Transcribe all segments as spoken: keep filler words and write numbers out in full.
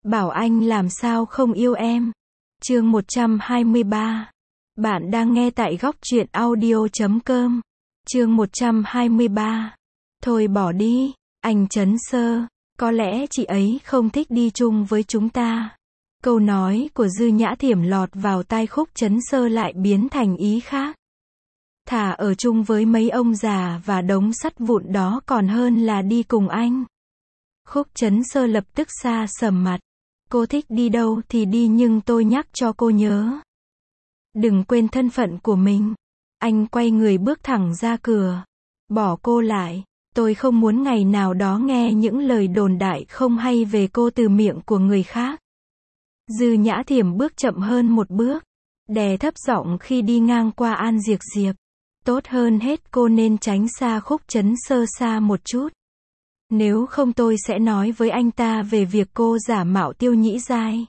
Bảo anh làm sao không yêu em. Chương một trăm hai mươi ba. Bạn đang nghe tại góc truyện audio chấm com. Chương một trăm hai mươi ba. Thôi bỏ đi, anh Trấn Sơ, có lẽ chị ấy không thích đi chung với chúng ta. Câu nói của Dư Nhã Thiểm lọt vào tai Khúc Trấn Sơ lại biến thành ý khác. Thà ở chung với mấy ông già và đống sắt vụn đó còn hơn là đi cùng anh. Khúc Trấn Sơ lập tức xa sầm mặt. Cô thích đi đâu thì đi, nhưng tôi nhắc cho cô nhớ. Đừng quên thân phận của mình. Anh quay người bước thẳng ra cửa. Bỏ cô lại. Tôi không muốn ngày nào đó nghe những lời đồn đại không hay về cô từ miệng của người khác. Dư Nhã Thiểm bước chậm hơn một bước. Đè thấp giọng khi đi ngang qua An Diệc Diệp. Tốt hơn hết cô nên tránh xa Khúc Trấn Sơ xa một chút. Nếu không tôi sẽ nói với anh ta về việc cô giả mạo Tiêu Nhĩ Giai.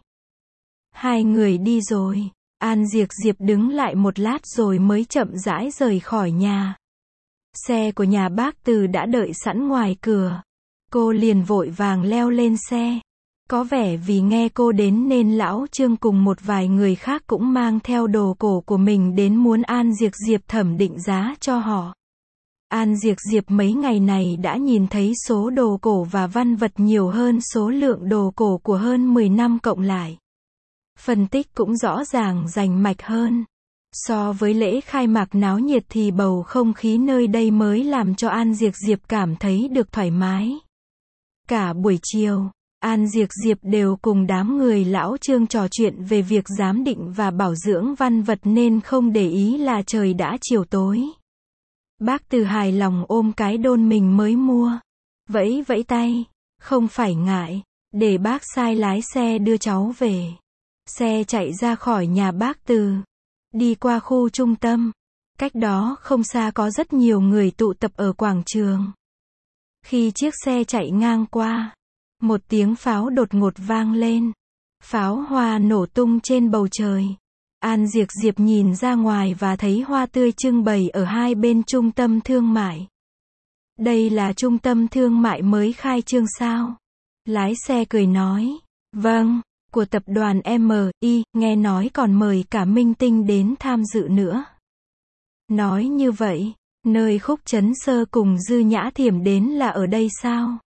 Hai người đi rồi. An Diệc Diệp đứng lại một lát rồi mới chậm rãi rời khỏi nhà. Xe của nhà bác Từ đã đợi sẵn ngoài cửa. Cô liền vội vàng leo lên xe. Có vẻ vì nghe cô đến nên lão Trương cùng một vài người khác cũng mang theo đồ cổ của mình đến muốn An Diệc Diệp thẩm định giá cho họ. An Diệc Diệp mấy ngày này đã nhìn thấy số đồ cổ và văn vật nhiều hơn số lượng đồ cổ của hơn mười năm cộng lại. Phân tích cũng rõ ràng rành mạch hơn. So với lễ khai mạc náo nhiệt thì bầu không khí nơi đây mới làm cho An Diệc Diệp cảm thấy được thoải mái. Cả buổi chiều, An Diệc Diệp đều cùng đám người lão Trương trò chuyện về việc giám định và bảo dưỡng văn vật nên không để ý là trời đã chiều tối. Bác Từ hài lòng ôm cái đôn mình mới mua. Vẫy vẫy tay. Không phải ngại. Để bác sai lái xe đưa cháu về. Xe chạy ra khỏi nhà bác Từ. Đi qua khu trung tâm. Cách đó không xa có rất nhiều người tụ tập ở quảng trường. Khi chiếc xe chạy ngang qua, một tiếng pháo đột ngột vang lên. Pháo hoa nổ tung trên bầu trời. An Diệc Diệp nhìn ra ngoài và thấy hoa tươi trưng bày ở hai bên trung tâm thương mại. Đây là trung tâm thương mại mới khai trương sao? Lái xe cười nói. Vâng, của tập đoàn em i, nghe nói còn mời cả minh tinh đến tham dự nữa. Nói như vậy, nơi Khúc Trấn Sơ cùng Dư Nhã Thiểm đến là ở đây sao?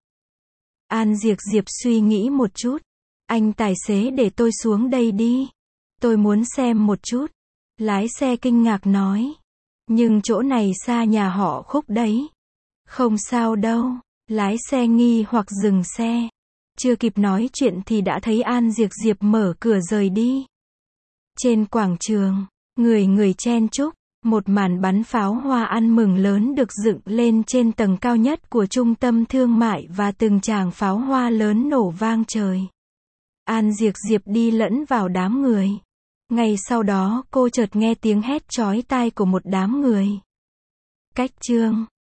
An Diệc Diệp suy nghĩ một chút. Anh tài xế để tôi xuống đây đi. Tôi muốn xem một chút. Lái xe kinh ngạc nói. Nhưng chỗ này xa nhà họ Khúc đấy. Không sao đâu. Lái xe nghi hoặc dừng xe. Chưa kịp nói chuyện thì đã thấy An Diệc Diệp mở cửa rời đi. Trên quảng trường, người người chen chúc. Một màn bắn pháo hoa ăn mừng lớn được dựng lên trên tầng cao nhất của trung tâm thương mại và từng tràng pháo hoa lớn nổ vang trời. An Diệc Diệp đi lẫn vào đám người. Ngay sau đó cô chợt nghe tiếng hét chói tai của một đám người. Cách Trương,